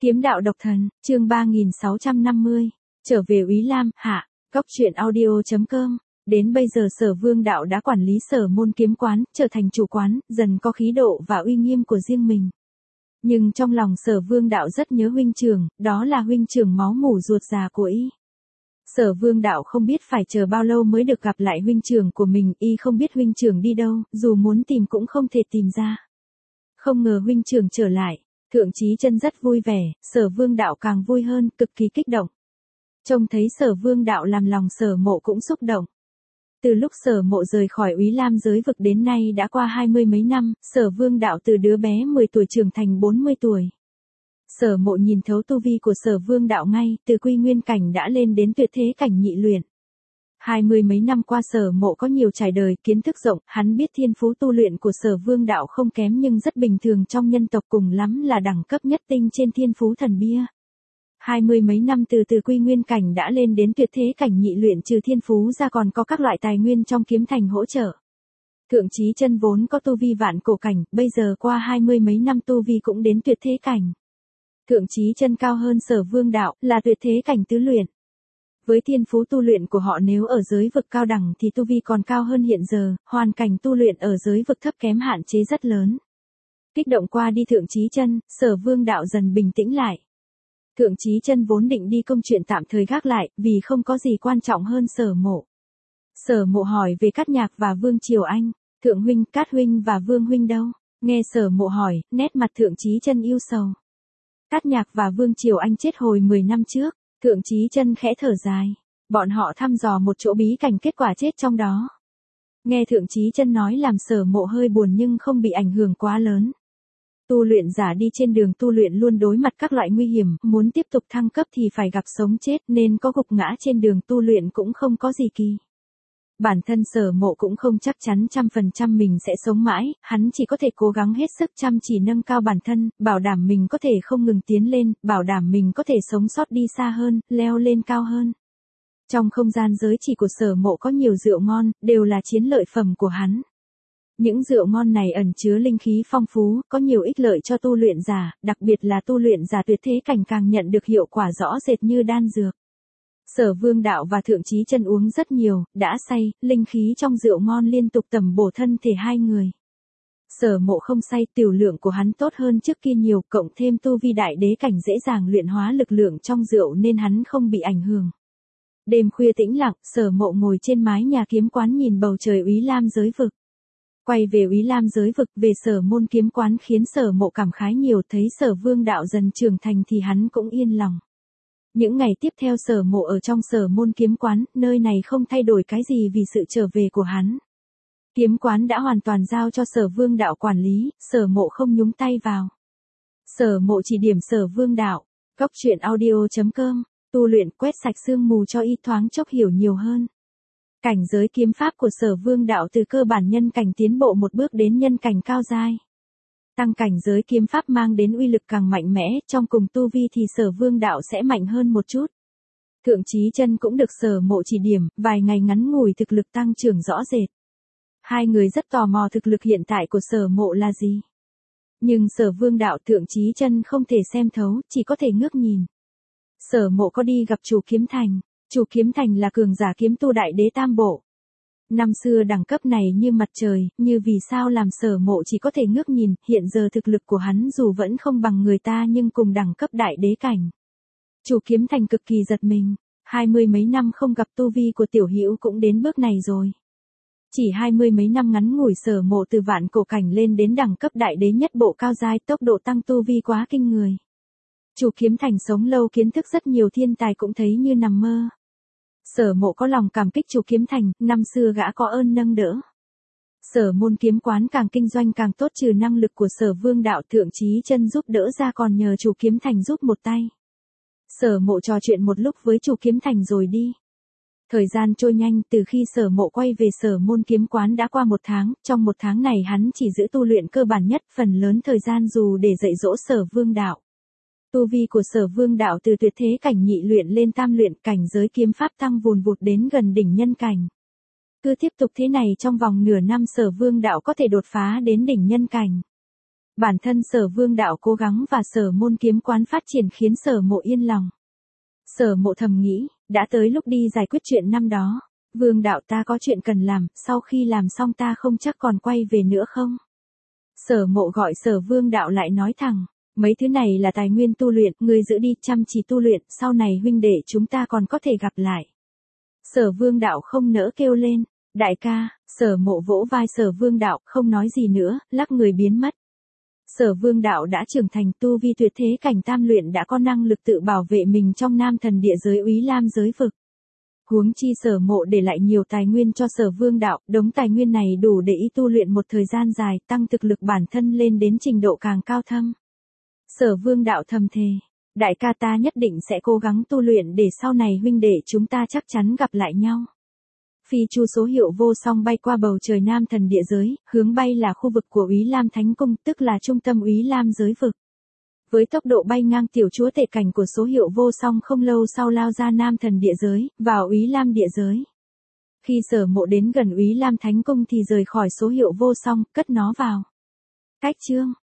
Kiếm đạo độc thần, chương 3650. Trở về Úy Lam, hạ. Góc truyện audio.com. Đến bây giờ Sở Vương Đạo đã quản lý Sở Môn kiếm quán, trở thành chủ quán, dần có khí độ và uy nghiêm của riêng mình. Nhưng trong lòng Sở Vương Đạo rất nhớ huynh trưởng, đó là huynh trưởng máu mủ ruột già của y. Sở Vương Đạo không biết phải chờ bao lâu mới được gặp lại huynh trưởng của mình, y không biết huynh trưởng đi đâu, dù muốn tìm cũng không thể tìm ra. Không ngờ huynh trưởng trở lại. Thượng Chí Chân rất vui vẻ, Sở Vương Đạo càng vui hơn, cực kỳ kích động. Trông thấy Sở Vương Đạo làm lòng Sở Mộ cũng xúc động. Từ lúc Sở Mộ rời khỏi Úy Lam giới vực đến nay đã qua 20 mấy năm, Sở Vương Đạo từ đứa bé 10 tuổi trưởng thành 40 tuổi. Sở Mộ nhìn thấu tu vi của Sở Vương Đạo ngay, từ quy nguyên cảnh đã lên đến tuyệt thế cảnh nhị luyện. 20 mấy năm qua Sở Mộ có nhiều trải đời, kiến thức rộng, hắn biết thiên phú tu luyện của Sở Vương Đạo không kém nhưng rất bình thường trong nhân tộc, cùng lắm là đẳng cấp nhất tinh trên thiên phú thần bia. 20 mấy năm từ quy nguyên cảnh đã lên đến tuyệt thế cảnh nhị luyện, trừ thiên phú ra còn có các loại tài nguyên trong kiếm thành hỗ trợ. Thượng Chí Chân vốn có tu vi vạn cổ cảnh, bây giờ qua 20 mấy năm tu vi cũng đến tuyệt thế cảnh. Thượng Chí Chân cao hơn Sở Vương Đạo, là tuyệt thế cảnh tứ luyện. Với thiên phú tu luyện của họ nếu ở giới vực cao đẳng thì tu vi còn cao hơn hiện giờ, hoàn cảnh tu luyện ở giới vực thấp kém hạn chế rất lớn. Kích động qua đi Thượng Chí Chân, Sở Vương Đạo dần bình tĩnh lại. Thượng Chí Chân vốn định đi công chuyện tạm thời gác lại, vì không có gì quan trọng hơn Sở Mộ. Sở Mộ hỏi về Cát Nhạc và Vương Triều Anh, Thượng huynh, Cát huynh và Vương huynh đâu? Nghe Sở Mộ hỏi, nét mặt Thượng Chí Chân ưu sầu. Cát Nhạc và Vương Triều Anh chết hồi 10 năm trước. Thượng Chí Chân khẽ thở dài. Bọn họ thăm dò một chỗ bí cảnh, kết quả chết trong đó. Nghe Thượng Chí Chân nói làm Sở Mộ hơi buồn nhưng không bị ảnh hưởng quá lớn. Tu luyện giả đi trên đường tu luyện luôn đối mặt các loại nguy hiểm, muốn tiếp tục thăng cấp thì phải gặp sống chết, nên có gục ngã trên đường tu luyện cũng không có gì kỳ. Bản thân Sở Mộ cũng không chắc chắn 100% mình sẽ sống mãi, hắn chỉ có thể cố gắng hết sức chăm chỉ nâng cao bản thân, bảo đảm mình có thể không ngừng tiến lên, bảo đảm mình có thể sống sót đi xa hơn, leo lên cao hơn. Trong không gian giới chỉ của Sở Mộ có nhiều rượu ngon, đều là chiến lợi phẩm của hắn. Những rượu ngon này ẩn chứa linh khí phong phú, có nhiều ích lợi cho tu luyện giả, đặc biệt là tu luyện giả tuyệt thế cảnh càng nhận được hiệu quả rõ rệt như đan dược. Sở Vương Đạo và Thượng Chí Chân uống rất nhiều, đã say, linh khí trong rượu ngon liên tục tầm bổ thân thể hai người. Sở Mộ không say, tiểu lượng của hắn tốt hơn trước kia nhiều, cộng thêm tu vi đại đế cảnh dễ dàng luyện hóa lực lượng trong rượu nên hắn không bị ảnh hưởng. Đêm khuya tĩnh lặng, Sở Mộ ngồi trên mái nhà kiếm quán nhìn bầu trời Úy Lam giới vực. Quay về Úy Lam giới vực, về Sở Môn kiếm quán khiến Sở Mộ cảm khái nhiều, thấy Sở Vương Đạo dần trưởng thành thì hắn cũng yên lòng. Những ngày tiếp theo Sở Mộ ở trong Sở Môn kiếm quán, nơi này không thay đổi cái gì vì sự trở về của hắn. Kiếm quán đã hoàn toàn giao cho Sở Vương Đạo quản lý, Sở Mộ không nhúng tay vào. Sở Mộ chỉ điểm Sở Vương Đạo. Góc truyện audio.com. Tu luyện quét sạch sương mù cho y thoáng chốc hiểu nhiều hơn. Cảnh giới kiếm pháp của Sở Vương Đạo từ cơ bản nhân cảnh tiến bộ một bước đến nhân cảnh cao giai. Tăng cảnh giới kiếm pháp mang đến uy lực càng mạnh mẽ, trong cùng tu vi thì Sở Vương Đạo sẽ mạnh hơn một chút. Thượng Chí Chân cũng được Sở Mộ chỉ điểm, vài ngày ngắn ngủi thực lực tăng trưởng rõ rệt. Hai người rất tò mò thực lực hiện tại của Sở Mộ là gì. Nhưng Sở Vương Đạo, Thượng Chí Chân không thể xem thấu, chỉ có thể ngước nhìn. Sở Mộ có đi gặp chủ kiếm thành. Chủ kiếm thành là cường giả kiếm tu đại đế tam bộ. Năm xưa đẳng cấp này như mặt trời, như vì sao làm Sở Mộ chỉ có thể ngước nhìn, hiện giờ thực lực của hắn dù vẫn không bằng người ta nhưng cùng đẳng cấp đại đế cảnh. Chủ kiếm thành cực kỳ giật mình, 20 mấy năm không gặp tu vi của tiểu hữu cũng đến bước này rồi. Chỉ 20 mấy năm ngắn ngủi Sở Mộ từ vạn cổ cảnh lên đến đẳng cấp đại đế nhất bộ cao giai, tốc độ tăng tu vi quá kinh người. Chủ kiếm thành sống lâu kiến thức rất nhiều, thiên tài cũng thấy như nằm mơ. Sở Mộ có lòng cảm kích chủ kiếm thành, năm xưa gã có ơn nâng đỡ. Sở Môn kiếm quán càng kinh doanh càng tốt, trừ năng lực của Sở Vương Đạo, Thượng Chí Chân giúp đỡ ra còn nhờ chủ kiếm thành giúp một tay. Sở Mộ trò chuyện một lúc với chủ kiếm thành rồi đi. Thời gian trôi nhanh, từ khi Sở Mộ quay về Sở Môn kiếm quán đã qua một tháng, trong một tháng này hắn chỉ giữ tu luyện cơ bản nhất, phần lớn thời gian dù để dạy dỗ Sở Vương Đạo. Tu vi của Sở Vương Đạo từ tuyệt thế cảnh nhị luyện lên tam luyện, cảnh giới kiếm pháp tăng vùn vụt đến gần đỉnh nhân cảnh. Cứ tiếp tục thế này trong vòng nửa năm Sở Vương Đạo có thể đột phá đến đỉnh nhân cảnh. Bản thân Sở Vương đạo cố gắng và Sở Môn kiếm quán phát triển khiến Sở Mộ yên lòng. Sở Mộ thầm nghĩ, đã tới lúc đi giải quyết chuyện năm đó. Vương đạo ta có chuyện cần làm, sau khi làm xong ta không chắc còn quay về nữa không? Sở Mộ gọi Sở Vương đạo lại nói thẳng, mấy thứ này là tài nguyên tu luyện, ngươi giữ đi chăm chỉ tu luyện, sau này huynh đệ chúng ta còn có thể gặp lại. Sở Vương đạo không nỡ kêu lên, đại ca. Sở Mộ vỗ vai Sở Vương đạo, không nói gì nữa, lắc người biến mất. Sở Vương đạo đã trưởng thành, tu vi tuyệt thế cảnh tam luyện, đã có năng lực tự bảo vệ mình trong Nam Thần địa giới Úy Lam giới vực. Huống chi Sở Mộ để lại nhiều tài nguyên cho Sở Vương đạo, đống tài nguyên này đủ để y tu luyện một thời gian dài, tăng thực lực bản thân lên đến trình độ càng cao thâm. Sở Vương đạo thầm thề, đại ca ta nhất định sẽ cố gắng tu luyện để sau này huynh đệ chúng ta chắc chắn gặp lại nhau. Phi chu số hiệu vô song bay qua bầu trời Nam Thần địa giới, hướng bay là khu vực của Úy Lam Thánh Cung, tức là trung tâm Úy Lam giới vực. Với tốc độ bay ngang, tiểu chúa tể cảnh của số hiệu vô song không lâu sau lao ra Nam Thần địa giới, vào Úy Lam địa giới. Khi Sở Mộ đến gần Úy Lam Thánh Cung thì rời khỏi số hiệu vô song, cất nó vào. Cách chương